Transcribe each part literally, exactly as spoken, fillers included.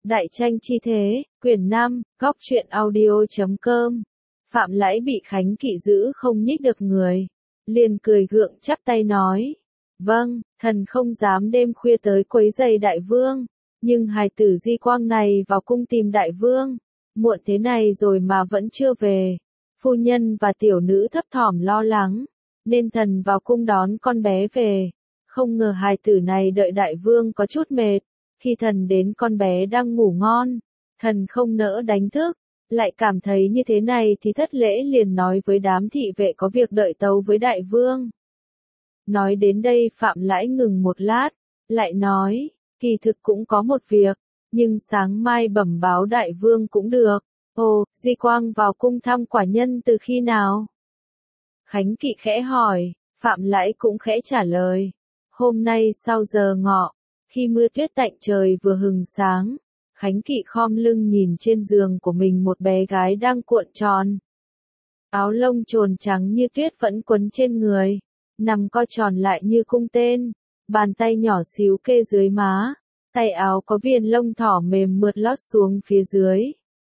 Đại tranh chi thế, quyển năm, góc truyện audio.com. Phạm Lãi bị Khánh Kỵ giữ không nhích được người. Liền cười gượng chắp tay nói. Vâng, thần không dám đêm khuya tới quấy rầy đại vương. Nhưng hài tử Di Quang này vào cung tìm đại vương. Muộn thế này rồi mà vẫn chưa về. Phu nhân và tiểu nữ thấp thỏm lo lắng. Nên thần vào cung đón con bé về. Không ngờ hài tử này đợi đại vương có chút mệt. Khi thần đến con bé đang ngủ ngon, thần không nỡ đánh thức, lại cảm thấy như thế này thì thất lễ liền nói với đám thị vệ có việc đợi tấu với đại vương. Nói đến đây Phạm Lãi ngừng một lát, lại nói, kỳ thực cũng có một việc, nhưng sáng mai bẩm báo đại vương cũng được. Ồ, Di Quang vào cung thăm quả nhân từ khi nào? Khánh Kỵ khẽ hỏi, Phạm Lãi cũng khẽ trả lời. Hôm nay sau giờ ngọ. Khi mưa tuyết tạnh trời vừa hừng sáng, Khánh Kỵ khom lưng nhìn trên giường của mình một bé gái đang cuộn tròn. Áo lông trồn trắng như tuyết vẫn quấn trên người, nằm co tròn lại như cung tên, bàn tay nhỏ xíu kê dưới má, tay áo có viền lông thỏ mềm mượt lót xuống phía dưới.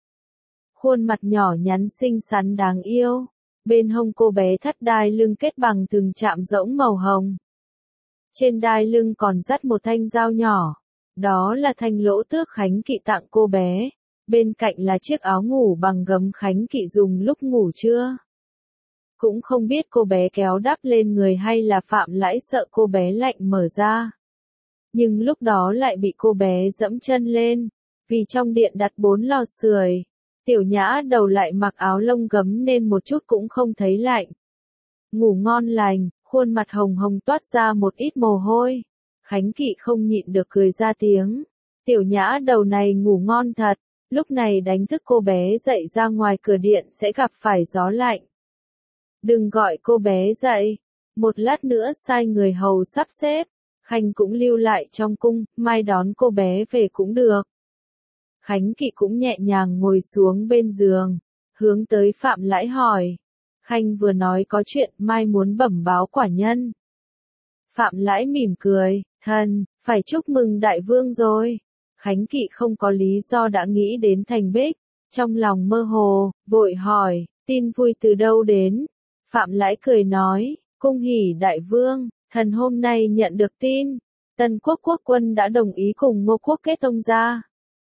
Khuôn mặt nhỏ nhắn xinh xắn đáng yêu, bên hông cô bé thắt đai lưng kết bằng từng chạm rỗng màu hồng. Trên đai lưng còn dắt một thanh dao nhỏ, đó là thanh lỗ tước Khánh Kỵ tặng cô bé, bên cạnh là chiếc áo ngủ bằng gấm Khánh Kỵ dùng lúc ngủ trưa. Cũng không biết cô bé kéo đắp lên người hay là Phạm Lãi sợ cô bé lạnh mở ra. Nhưng lúc đó lại bị cô bé dẫm chân lên, vì trong điện đặt bốn lò sưởi, tiểu nhã đầu lại mặc áo lông gấm nên một chút cũng không thấy lạnh. Ngủ ngon lành. Khuôn mặt hồng hồng toát ra một ít mồ hôi. Khánh Kỵ không nhịn được cười ra tiếng. Tiểu nhã đầu này ngủ ngon thật, lúc này đánh thức cô bé dậy ra ngoài cửa điện sẽ gặp phải gió lạnh. Đừng gọi cô bé dậy, một lát nữa sai người hầu sắp xếp, Khanh cũng lưu lại trong cung, mai đón cô bé về cũng được. Khánh Kỵ cũng nhẹ nhàng ngồi xuống bên giường, hướng tới Phạm Lãi hỏi. Khanh vừa nói có chuyện mai muốn bẩm báo quả nhân. Phạm Lãi mỉm cười, thần, phải chúc mừng đại vương rồi. Khánh Kỵ không có lý do đã nghĩ đến Thành Bích, trong lòng mơ hồ, vội hỏi, tin vui từ đâu đến? Phạm Lãi cười nói, cung hỉ đại vương, thần hôm nay nhận được tin, Tần quốc quốc quân đã đồng ý cùng Ngô quốc kết thông gia.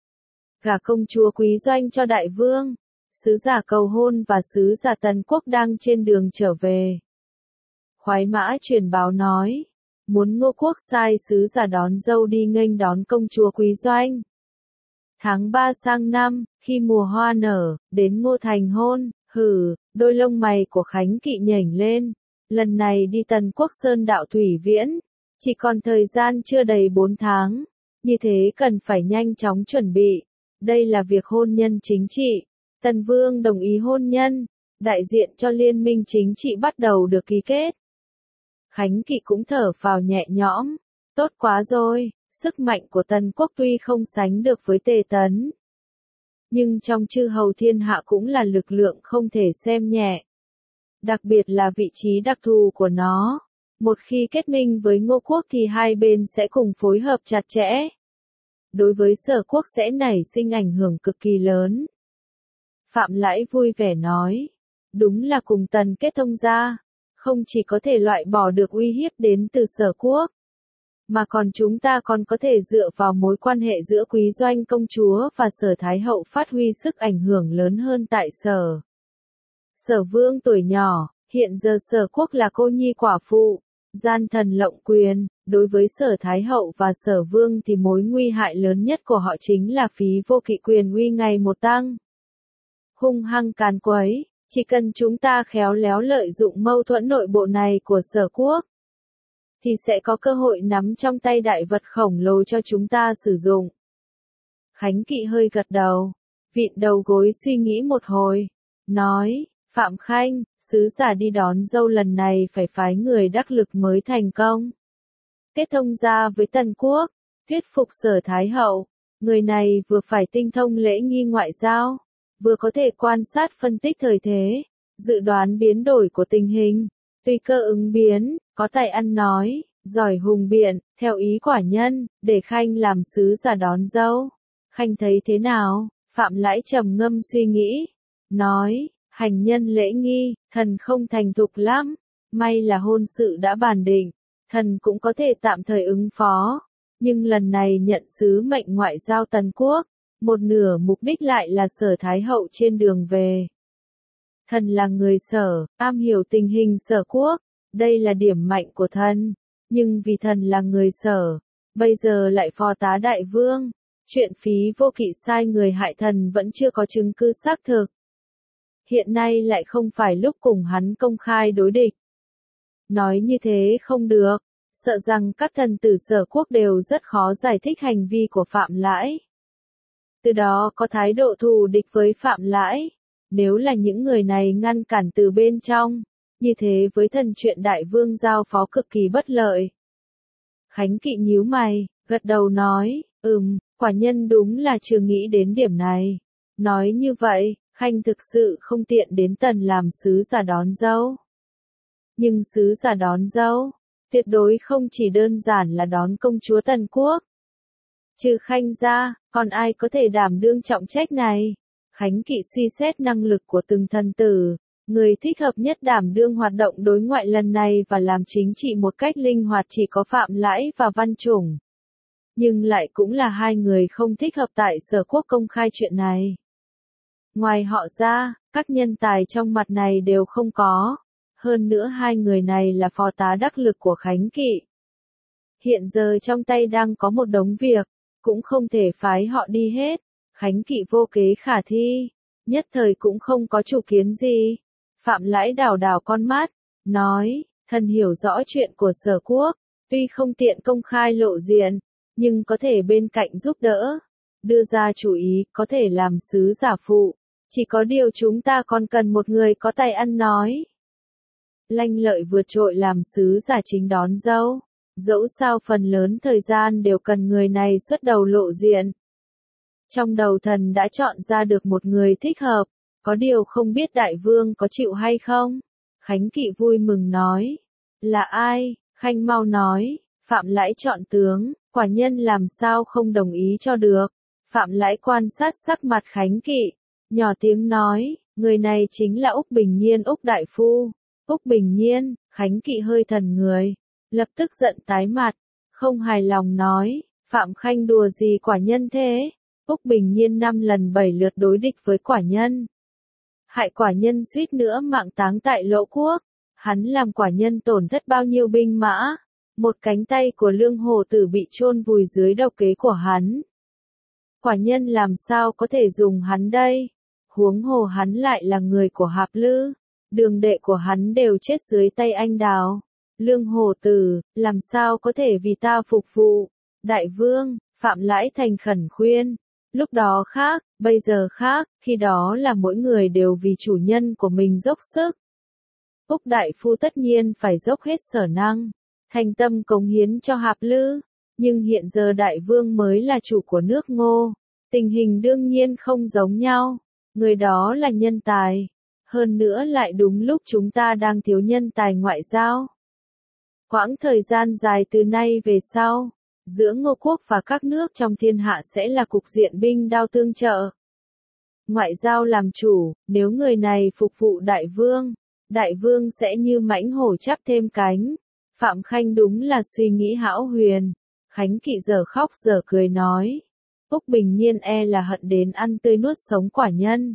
Gả công chúa Quý Doanh cho đại vương. Sứ giả cầu hôn và sứ giả Tần quốc đang trên đường trở về. Khoái mã truyền báo nói, muốn Ngô quốc sai sứ giả đón dâu đi nghênh đón công chúa Quý Doanh. Tháng ba sang năm, khi mùa hoa nở, đến Ngô thành hôn, hử, đôi lông mày của Khánh Kỵ nhảnh lên. Lần này đi Tần quốc sơn đạo thủy viễn, chỉ còn thời gian chưa đầy bốn tháng, như thế cần phải nhanh chóng chuẩn bị. Đây là việc hôn nhân chính trị. Tần Vương đồng ý hôn nhân, đại diện cho liên minh chính trị bắt đầu được ký kết. Khánh Kỵ cũng thở phào nhẹ nhõm, tốt quá rồi, sức mạnh của Tần quốc tuy không sánh được với Tề Tấn. Nhưng trong chư hầu thiên hạ cũng là lực lượng không thể xem nhẹ. Đặc biệt là vị trí đặc thù của nó. Một khi kết minh với Ngô quốc thì hai bên sẽ cùng phối hợp chặt chẽ. Đối với Sở quốc sẽ nảy sinh ảnh hưởng cực kỳ lớn. Phạm Lãi vui vẻ nói, đúng là cùng Tần kết thông gia, không chỉ có thể loại bỏ được uy hiếp đến từ Sở quốc, mà còn chúng ta còn có thể dựa vào mối quan hệ giữa Quý Doanh công chúa và Sở Thái hậu phát huy sức ảnh hưởng lớn hơn tại Sở. Sở Vương tuổi nhỏ, hiện giờ Sở quốc là cô nhi quả phụ, gian thần lộng quyền, đối với Sở Thái hậu và Sở Vương thì mối nguy hại lớn nhất của họ chính là phí vô kỵ quyền uy ngày một tăng. Hung hăng càn quấy, chỉ cần chúng ta khéo léo lợi dụng mâu thuẫn nội bộ này của Sở quốc, thì sẽ có cơ hội nắm trong tay đại vật khổng lồ cho chúng ta sử dụng. Khánh Kỵ hơi gật đầu, vịn đầu gối suy nghĩ một hồi, nói, Phạm Khanh, sứ giả đi đón dâu lần này phải phái người đắc lực mới thành công. Kết thông gia với Tần quốc, thuyết phục Sở Thái hậu, người này vừa phải tinh thông lễ nghi ngoại giao, vừa có thể quan sát phân tích thời thế, dự đoán biến đổi của tình hình, tùy cơ ứng biến, có tài ăn nói, giỏi hùng biện, theo ý quả nhân, để Khanh làm sứ giả đón dâu. Khanh thấy thế nào? Phạm Lãi trầm ngâm suy nghĩ, nói, hành nhân lễ nghi, thần không thành thục lắm, may là hôn sự đã bàn định, thần cũng có thể tạm thời ứng phó, nhưng lần này nhận sứ mệnh ngoại giao Tần Quốc, một nửa mục đích lại là Sở Thái Hậu trên đường về. Thần là người Sở, am hiểu tình hình Sở Quốc, đây là điểm mạnh của thần, nhưng vì thần là người Sở, bây giờ lại phò tá đại vương, chuyện phí vô kỵ sai người hại thần vẫn chưa có chứng cứ xác thực. Hiện nay lại không phải lúc cùng hắn công khai đối địch. Nói như thế không được, sợ rằng các thần tử Sở Quốc đều rất khó giải thích hành vi của Phạm Lãi. Từ đó có thái độ thù địch với Phạm Lãi, nếu là những người này ngăn cản từ bên trong, như thế với thần chuyện đại vương giao phó cực kỳ bất lợi. Khánh Kỵ nhíu mày, gật đầu nói, ừm, quả nhân đúng là chưa nghĩ đến điểm này. Nói như vậy, Khanh thực sự không tiện đến Tần làm sứ giả đón dâu. Nhưng sứ giả đón dâu, tuyệt đối không chỉ đơn giản là đón công chúa Tần Quốc. Trừ Khanh ra, còn ai có thể đảm đương trọng trách này? Khánh Kỵ suy xét năng lực của từng thần tử, người thích hợp nhất đảm đương hoạt động đối ngoại lần này và làm chính trị một cách linh hoạt chỉ có Phạm Lãi và Văn Chủng. Nhưng lại cũng là hai người không thích hợp tại Sở Quốc công khai chuyện này. Ngoài họ ra, các nhân tài trong mặt này đều không có. Hơn nữa hai người này là phó tá đắc lực của Khánh Kỵ. Hiện giờ trong tay đang có một đống việc, cũng không thể phái họ đi hết. Khánh Kỵ vô kế khả thi, nhất thời cũng không có chủ kiến gì. Phạm Lãi đảo đảo con mắt, nói, thần hiểu rõ chuyện của Sở Quốc, tuy không tiện công khai lộ diện, nhưng có thể bên cạnh giúp đỡ, đưa ra chủ ý, có thể làm sứ giả phụ. Chỉ có điều chúng ta còn cần một người có tài ăn nói. Lanh lợi vượt trội làm sứ giả chính đón dâu, dẫu sao phần lớn thời gian đều cần người này xuất đầu lộ diện. Trong đầu thần đã chọn ra được một người thích hợp, có điều không biết đại vương có chịu hay không? Khánh Kỵ vui mừng nói, là ai? Khanh mau nói, Phạm Lãi chọn tướng, quả nhân làm sao không đồng ý cho được. Phạm Lãi quan sát sắc mặt Khánh Kỵ, nhỏ tiếng nói, người này chính là Úc Bình Nhiên Úc Đại Phu. Úc Bình Nhiên, Khánh Kỵ hơi thần người, lập tức giận tái mặt, không hài lòng nói, Phạm Khanh đùa gì quả nhân thế? Úc Bình Nhiên năm lần bảy lượt đối địch với quả nhân. Hại quả nhân suýt nữa mạng táng tại Lỗ Quốc, hắn làm quả nhân tổn thất bao nhiêu binh mã, một cánh tay của Lương Hồ Tử bị chôn vùi dưới độc kế của hắn. Quả nhân làm sao có thể dùng hắn đây? Huống hồ hắn lại là người của Hạp Lư, đường đệ của hắn đều chết dưới tay anh Đào. Lương Hồ Tử, làm sao có thể vì ta phục vụ? Đại vương, Phạm Lãi thành khẩn khuyên. Lúc đó khác, bây giờ khác, khi đó là mỗi người đều vì chủ nhân của mình dốc sức. Úc Đại Phu tất nhiên phải dốc hết sở năng, thành tâm cống hiến cho Hạp Lư, nhưng hiện giờ đại vương mới là chủ của nước Ngô, tình hình đương nhiên không giống nhau, người đó là nhân tài, hơn nữa lại đúng lúc chúng ta đang thiếu nhân tài ngoại giao. Quãng thời gian dài từ nay về sau, giữa Ngô Quốc và các nước trong thiên hạ sẽ là cục diện binh đao tương trợ. Ngoại giao làm chủ, nếu người này phục vụ đại vương, đại vương sẽ như mãnh hổ chắp thêm cánh. Phạm Khanh đúng là suy nghĩ hão huyền. Khánh Kỵ giờ khóc giờ cười nói. Úc Bình Nhiên e là hận đến ăn tươi nuốt sống quả nhân.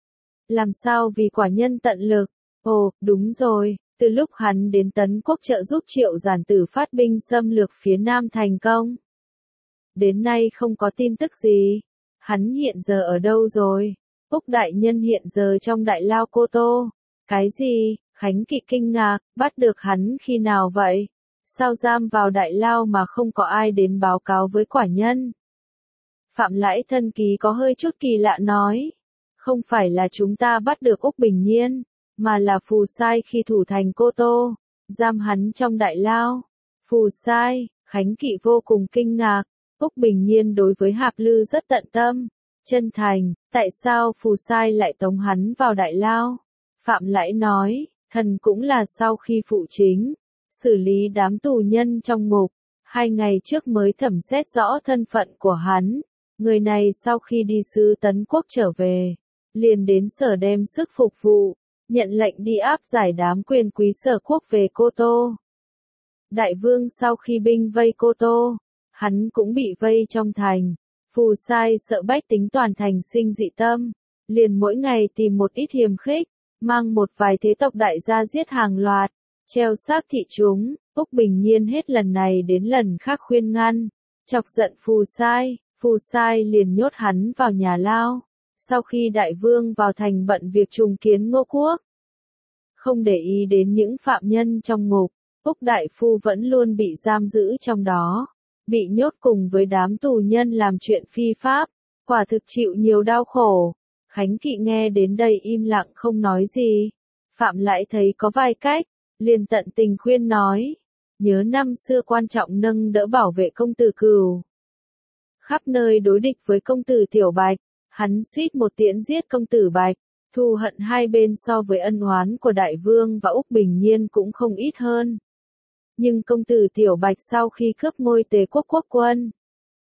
Làm sao vì quả nhân tận lực? Ồ, đúng rồi, từ lúc hắn đến Tấn Quốc trợ giúp Triệu Giản Tử phát binh xâm lược phía Nam thành công. Đến nay không có tin tức gì. Hắn hiện giờ ở đâu rồi? Úc đại nhân hiện giờ trong Đại Lao Cô Tô. Cái gì? Khánh Kỵ kinh ngạc, bắt được hắn khi nào vậy? Sao giam vào Đại Lao mà không có ai đến báo cáo với quả nhân? Phạm Lãi thân ký có hơi chút kỳ lạ nói. Không phải là chúng ta bắt được Úc Bình Nhiên, mà là Phù Sai khi thủ thành Cô Tô, giam hắn trong Đại Lao. Phù Sai, Khánh Kỵ vô cùng kinh ngạc, Úc Bình Nhiên đối với Hạp Lư rất tận tâm, chân thành, tại sao Phù Sai lại tống hắn vào Đại Lao? Phạm Lãi nói, thần cũng là sau khi phụ chính, xử lý đám tù nhân trong ngục, hai ngày trước mới thẩm xét rõ thân phận của hắn, Người này sau khi đi sứ Tấn Quốc trở về, liền đến sở đem sức phục vụ, nhận lệnh đi áp giải đám quyền quý sở quốc về Cô Tô. Đại vương sau khi binh vây Cô Tô, hắn cũng bị vây trong thành. Phù Sai sợ bách tính toàn thành sinh dị tâm, liền mỗi ngày tìm một ít hiềm khích, mang một vài thế tộc đại gia giết hàng loạt, treo xác thị chúng. Úc Bình Nhiên hết lần này đến lần khác khuyên ngăn, chọc giận Phù Sai, Phù Sai liền nhốt hắn vào nhà lao. Sau khi đại vương vào thành bận việc trùng kiến Ngô Quốc, không để ý đến những phạm nhân trong ngục, Úc đại phu vẫn luôn bị giam giữ trong đó, bị nhốt cùng với đám tù nhân làm chuyện phi pháp, quả thực chịu nhiều đau khổ. Khánh Kỵ nghe đến đây im lặng không nói gì. Phạm Lãi thấy có vài cách, liền tận tình khuyên nói, nhớ năm xưa quan trọng nâng đỡ bảo vệ công tử Cừu, khắp nơi đối địch với công tử Tiểu Bạch, hắn suýt một tiễn giết công tử Bạch, thù hận hai bên so với ân oán của đại vương và Úc Bình Nhiên cũng không ít hơn. Nhưng công tử Tiểu Bạch sau khi cướp ngôi Tề quốc quốc quân,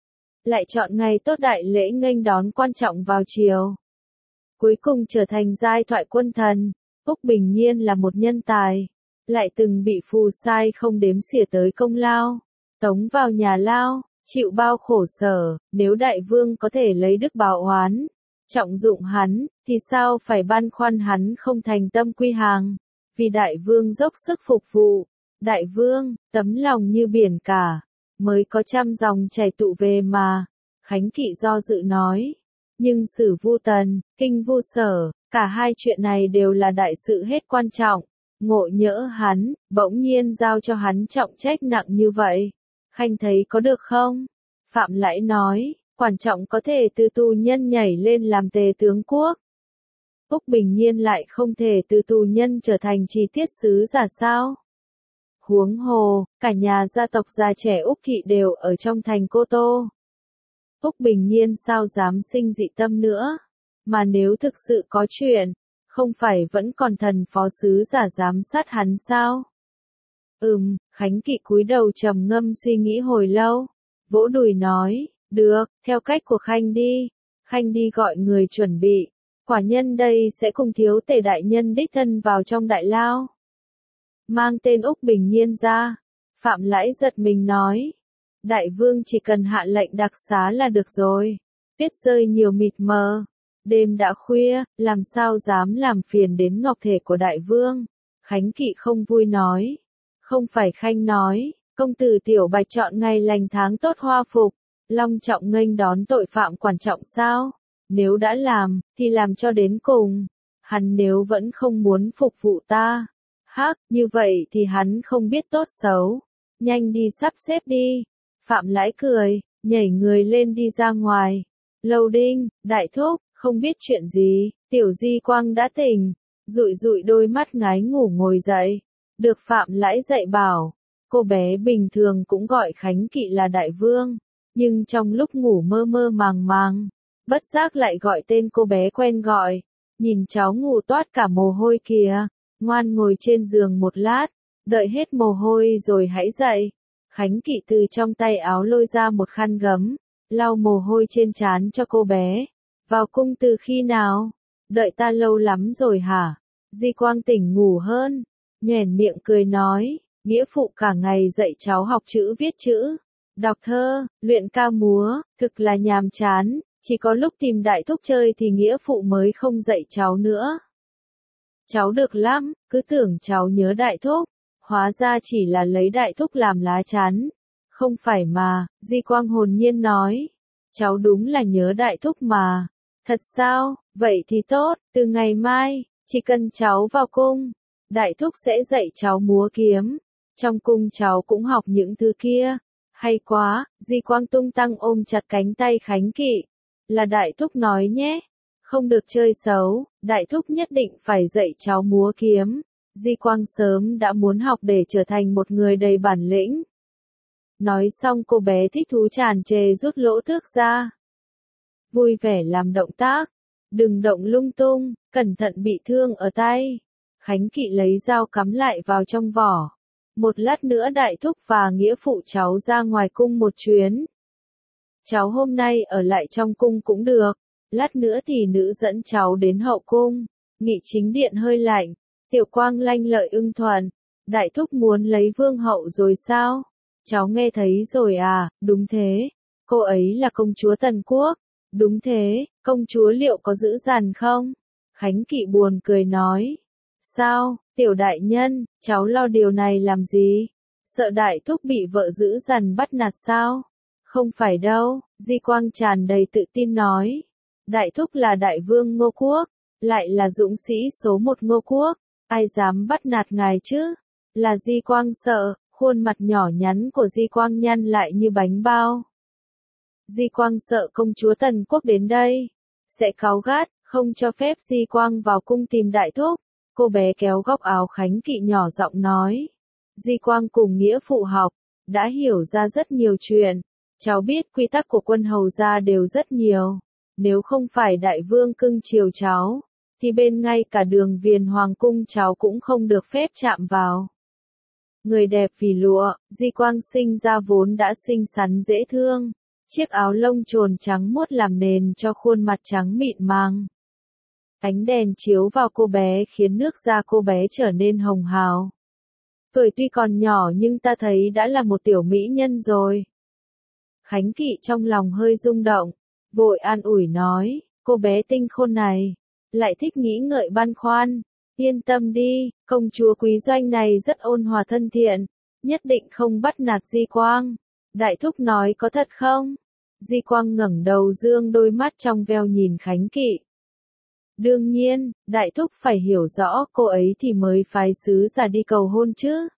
lại chọn ngày tốt đại lễ nghênh đón quan trọng vào triều, cuối cùng trở thành giai thoại quân thần. Úc Bình Nhiên là một nhân tài, lại từng bị Phù Sai không đếm xỉa tới công lao, tống vào nhà lao, chịu bao khổ sở. Nếu đại vương có thể lấy đức báo oán, trọng dụng hắn, thì sao phải băn khoăn hắn không thành tâm quy hàng, vì đại vương dốc sức phục vụ. Đại vương, tấm lòng như biển cả, mới có trăm dòng chảy tụ về mà. Khánh Kỵ do dự nói, nhưng Sử Vu Tần, Kinh Vu Sở, cả hai chuyện này đều là đại sự hết quan trọng. Ngộ nhỡ hắn, bỗng nhiên giao cho hắn trọng trách nặng như vậy. Khanh thấy có được không? Phạm Lãi nói, quan trọng có thể từ tù nhân nhảy lên làm tề tướng quốc. Úc Bình Nhiên lại không thể từ tù nhân trở thành chi tiết sứ giả sao? Huống hồ, cả nhà gia tộc già trẻ Úc Thị đều ở trong thành Cô Tô. Úc Bình Nhiên sao dám sinh dị tâm nữa? Mà nếu thực sự có chuyện, không phải vẫn còn thần phó sứ giả giám sát hắn sao? Ừm, Khánh Kỵ cúi đầu trầm ngâm suy nghĩ hồi lâu, vỗ đùi nói, được, theo cách của Khanh đi. Khanh đi gọi người chuẩn bị, quả nhân đây sẽ cùng thiếu tể đại nhân đích thân vào trong đại lao. Mang tên Úc Bình Nhiên ra. Phạm Lãi giật mình nói, đại vương chỉ cần hạ lệnh đặc xá là được rồi. Tuyết rơi nhiều mịt mờ, đêm đã khuya, làm sao dám làm phiền đến ngọc thể của đại vương. Khánh Kỵ không vui nói, không phải Khanh nói, công tử Tiểu Bạch chọn ngày lành tháng tốt hoa phục, long trọng nghênh đón tội phạm quan trọng sao? Nếu đã làm, thì làm cho đến cùng. Hắn nếu vẫn không muốn phục vụ ta, hắc, như vậy thì hắn không biết tốt xấu. Nhanh đi sắp xếp đi. Phạm Lãi cười, nhảy người lên đi ra ngoài. Lâu Đinh, đại thúc, không biết chuyện gì, Tiểu Di Quang đã tỉnh, dụi dụi đôi mắt ngái ngủ ngồi dậy. Được Phạm Lãi dạy bảo, cô bé bình thường cũng gọi Khánh Kỵ là đại vương, nhưng trong lúc ngủ mơ mơ màng màng, bất giác lại gọi tên cô bé quen gọi. Nhìn cháu ngủ toát cả mồ hôi kìa, ngoan ngồi trên giường một lát, đợi hết mồ hôi rồi hãy dậy. Khánh Kỵ từ trong tay áo lôi ra một khăn gấm, lau mồ hôi trên trán cho cô bé. Vào cung từ khi nào? Đợi ta lâu lắm rồi hả? Di Quang tỉnh ngủ hơn, nhoẻn miệng cười nói, nghĩa phụ cả ngày dạy cháu học chữ viết chữ, đọc thơ, luyện ca múa, thực là nhàm chán, chỉ có lúc tìm đại thúc chơi thì nghĩa phụ mới không dạy cháu nữa. Cháu được lắm, cứ tưởng cháu nhớ đại thúc, hóa ra chỉ là lấy đại thúc làm lá chắn. Không phải mà, Di Quang hồn nhiên nói, cháu đúng là nhớ đại thúc mà. Thật sao? Vậy thì tốt, từ ngày mai, chỉ cần cháu vào cung, đại thúc sẽ dạy cháu múa kiếm. Trong cung cháu cũng học những thứ kia. Hay quá, Di Quang tung tăng ôm chặt cánh tay Khánh Kỵ. Là đại thúc nói nhé, không được chơi xấu, đại thúc nhất định phải dạy cháu múa kiếm. Di Quang sớm đã muốn học để trở thành một người đầy bản lĩnh. Nói xong cô bé thích thú tràn trề rút lỗ thước ra. Vui vẻ làm động tác. Đừng động lung tung, cẩn thận bị thương ở tay. Khánh Kỵ lấy dao cắm lại vào trong vỏ. Một lát nữa đại thúc và nghĩa phụ cháu ra ngoài cung một chuyến. cháu hôm nay ở lại trong cung cũng được, lát nữa thì nữ dẫn cháu đến hậu cung. Nghị chính điện hơi lạnh, Tiểu Quang lanh lợi ưng thuận, đại thúc muốn lấy vương hậu rồi sao? Cháu nghe thấy rồi à, đúng thế, cô ấy là công chúa Tần Quốc, đúng thế, công chúa liệu có dữ dằn không? Khánh Kỵ buồn cười nói, sao, tiểu đại nhân, cháu lo điều này làm gì? Sợ đại thúc bị vợ dữ dằn bắt nạt sao? Không phải đâu, Di Quang tràn đầy tự tin nói, đại thúc là đại vương Ngô Quốc, lại là dũng sĩ số một Ngô Quốc, ai dám bắt nạt ngài chứ? Là Di Quang sợ, khuôn mặt nhỏ nhắn của Di Quang nhăn lại như bánh bao. Di Quang sợ công chúa Tần Quốc đến đây, sẽ cáu gắt, không cho phép Di Quang vào cung tìm đại thúc. Cô bé kéo góc áo Khánh Kỵ nhỏ giọng nói. Di Quang cùng nghĩa phụ học, đã hiểu ra rất nhiều chuyện. Cháu biết quy tắc của quân hầu gia đều rất nhiều. Nếu không phải đại vương cưng chiều cháu, thì bên ngay cả đường viền hoàng cung cháu cũng không được phép chạm vào. Người đẹp vì lụa, Di Quang sinh ra vốn đã xinh xắn dễ thương. Chiếc áo lông trồn trắng muốt làm nền cho khuôn mặt trắng mịn màng. Ánh đèn chiếu vào cô bé khiến nước da cô bé trở nên hồng hào. Tuổi tuy còn nhỏ nhưng ta thấy đã là một tiểu mỹ nhân rồi. Khánh Kỵ trong lòng hơi rung động, vội an ủi nói, cô bé tinh khôn này, lại thích nghĩ ngợi băn khoăn. Yên tâm đi, công chúa Quý Doanh này rất ôn hòa thân thiện, nhất định không bắt nạt Di Quang. Đại thúc nói có thật không? Di Quang ngẩng đầu dương đôi mắt trong veo nhìn Khánh Kỵ. Đương nhiên, đại thúc phải hiểu rõ cô ấy thì mới phái sứ giả đi cầu hôn chứ.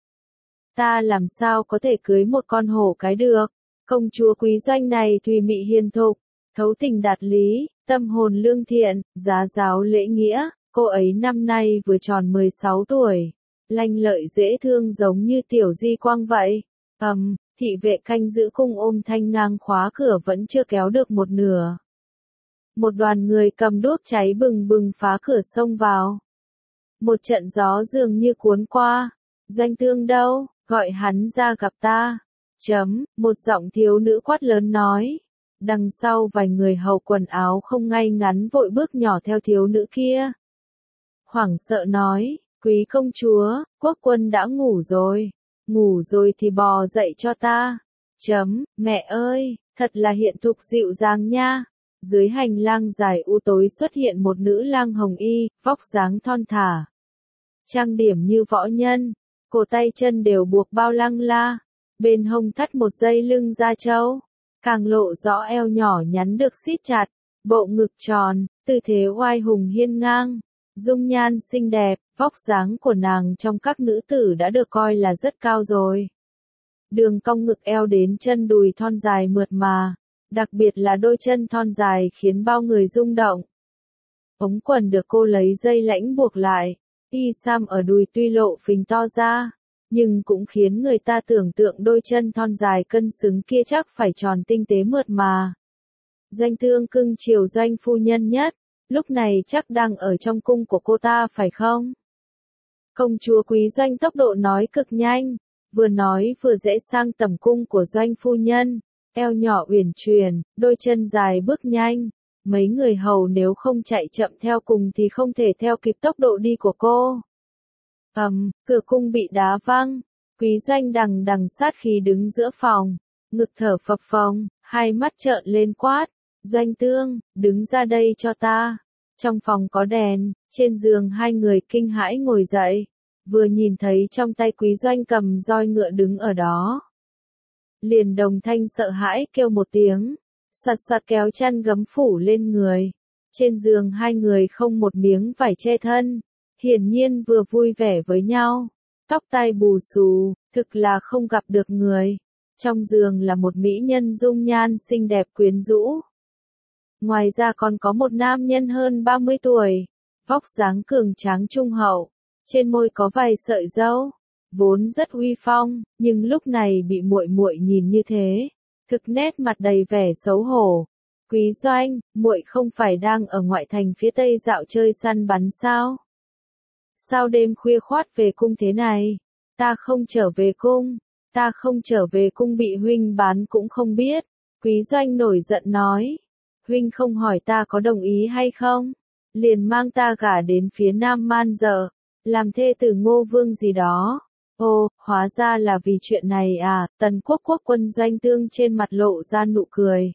Ta làm sao có thể cưới một con hổ cái được? Công chúa Quý Doanh này thùy mị hiền thục, thấu tình đạt lý, tâm hồn lương thiện, giá giáo lễ nghĩa. Cô ấy năm nay vừa tròn mười sáu tuổi, lanh lợi dễ thương giống như tiểu Di Quang vậy. Ầm, um, thị vệ canh giữ cung ôm thanh ngang khóa cửa vẫn chưa kéo được một nửa. Một đoàn người cầm đuốc cháy bừng bừng phá cửa xông vào. Một trận gió dường như cuốn qua. Doanh Tương đâu, gọi hắn ra gặp ta. Chấm, một giọng thiếu nữ quát lớn nói. Đằng sau vài người hầu quần áo không ngay ngắn vội bước nhỏ theo thiếu nữ kia. Hoảng sợ nói, quý công chúa, quốc quân đã ngủ rồi. Ngủ rồi thì bò dậy cho ta. Chấm, mẹ ơi, thật là hiện thục dịu dàng nha. Dưới hành lang dài u tối xuất hiện một nữ lang hồng y, vóc dáng thon thả. Trang điểm như võ nhân, cổ tay chân đều buộc bao lăng la. Bên hông thắt một dây lưng da trâu, càng lộ rõ eo nhỏ nhắn được siết chặt, bộ ngực tròn, tư thế oai hùng hiên ngang. Dung nhan xinh đẹp, vóc dáng của nàng trong các nữ tử đã được coi là rất cao rồi. Đường cong ngực eo đến chân đùi thon dài mượt mà, đặc biệt là đôi chân thon dài khiến bao người rung động. Ống quần được cô lấy dây lãnh buộc lại, y sam ở đùi tuy lộ phình to ra, nhưng cũng khiến người ta tưởng tượng đôi chân thon dài cân xứng kia chắc phải tròn tinh tế mượt mà. Doanh Tương cưng chiều Doanh phu nhân nhất. Lúc này chắc đang ở trong cung của cô ta phải không? Công chúa Quý Doanh tốc độ nói cực nhanh, vừa nói vừa rẽ sang tầm cung của Doanh phu nhân, eo nhỏ uyển chuyển, đôi chân dài bước nhanh, mấy người hầu nếu không chạy chậm theo cùng thì không thể theo kịp tốc độ đi của cô. Ầm, um, cửa cung bị đá văng, Quý Doanh đằng đằng sát khí đứng giữa phòng, ngực thở phập phồng, hai mắt trợn lên quát. Doanh Tương, đứng ra đây cho ta. Trong phòng có đèn, trên giường hai người kinh hãi ngồi dậy, vừa nhìn thấy trong tay Quý Doanh cầm roi ngựa đứng ở đó. Liền đồng thanh sợ hãi kêu một tiếng, soạt soạt kéo chăn gấm phủ lên người. Trên giường hai người không một miếng vải che thân, hiển nhiên vừa vui vẻ với nhau. Tóc tai bù xù, thực là không gặp được người. Trong giường là một mỹ nhân dung nhan xinh đẹp quyến rũ. Ngoài ra còn có một nam nhân hơn ba mươi tuổi, vóc dáng cường tráng trung hậu, trên môi có vài sợi râu, vốn rất uy phong, nhưng lúc này bị muội muội nhìn như thế, thực nét mặt đầy vẻ xấu hổ. Quý Doanh, muội không phải đang ở ngoại thành phía tây dạo chơi săn bắn sao? Sao đêm khuya khoắt về cung thế này? Ta không trở về cung, ta không trở về cung bị huynh bán cũng không biết. Quý Doanh nổi giận nói, huynh không hỏi ta có đồng ý hay không, liền mang ta gả đến phía Nam Man Dợ, làm thê tử Ngô Vương gì đó. Ồ, hóa ra là vì chuyện này à, Tần Quốc quốc quân Doanh Tương trên mặt lộ ra nụ cười.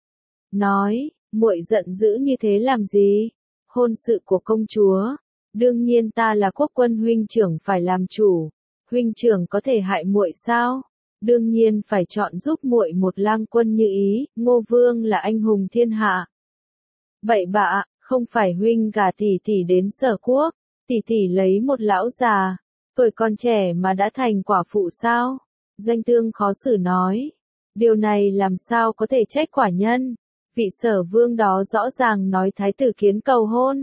Nói, muội giận dữ như thế làm gì? Hôn sự của công chúa, đương nhiên ta là quốc quân huynh trưởng phải làm chủ, huynh trưởng có thể hại muội sao? Đương nhiên phải chọn giúp muội một lang quân như ý, Ngô Vương là anh hùng thiên hạ. Bậy bạ, không phải huynh gả tỷ tỷ đến Sở Quốc, tỷ tỷ lấy một lão già, tuổi còn trẻ mà đã thành quả phụ sao? Doanh Tương khó xử nói, điều này làm sao có thể trách quả nhân, vị Sở Vương đó rõ ràng nói thái tử Kiến cầu hôn.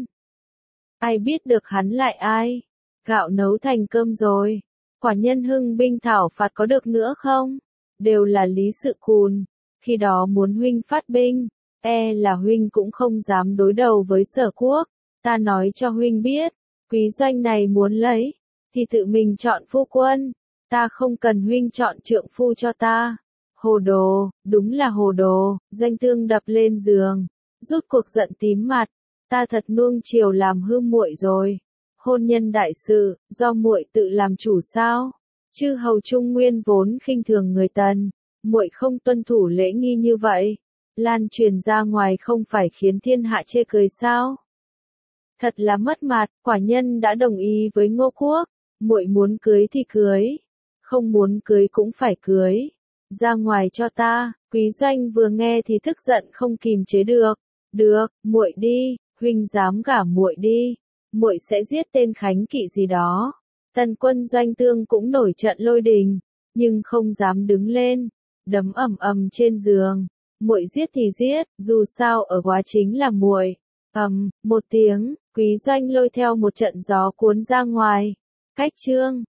Ai biết được hắn lại ai? Gạo nấu thành cơm rồi. Quả nhân hưng binh thảo phạt có được nữa không? Đều là lý sự cùn. Khi đó muốn huynh phát binh, e là huynh cũng không dám đối đầu với Sở Quốc. Ta nói cho huynh biết, Quý Doanh này muốn lấy, thì tự mình chọn phu quân. Ta không cần huynh chọn trượng phu cho ta. Hồ đồ, đúng là hồ đồ. Doanh Tương đập lên giường, rút cuộc giận tím mặt. Ta thật nuông chiều làm hư muội rồi. Hôn nhân đại sự, do muội tự làm chủ sao? Chư hầu Trung Nguyên vốn khinh thường người Tần, muội không tuân thủ lễ nghi như vậy, lan truyền ra ngoài không phải khiến thiên hạ chê cười sao? Thật là mất mặt, quả nhân đã đồng ý với Ngô Quốc, muội muốn cưới thì cưới, không muốn cưới cũng phải cưới. Ra ngoài cho ta. Quý Doanh vừa nghe thì tức giận không kìm chế được. Được, muội đi, huynh dám gả muội đi, muội sẽ giết tên Khánh Kỵ gì đó. Tần quân Doanh Tương cũng nổi trận lôi đình, nhưng không dám đứng lên, đấm ầm ầm trên giường. Muội giết thì giết, dù sao ở quá chính là muội. Ầm, một tiếng, Quý Doanh lôi theo một trận gió cuốn ra ngoài. Cách chương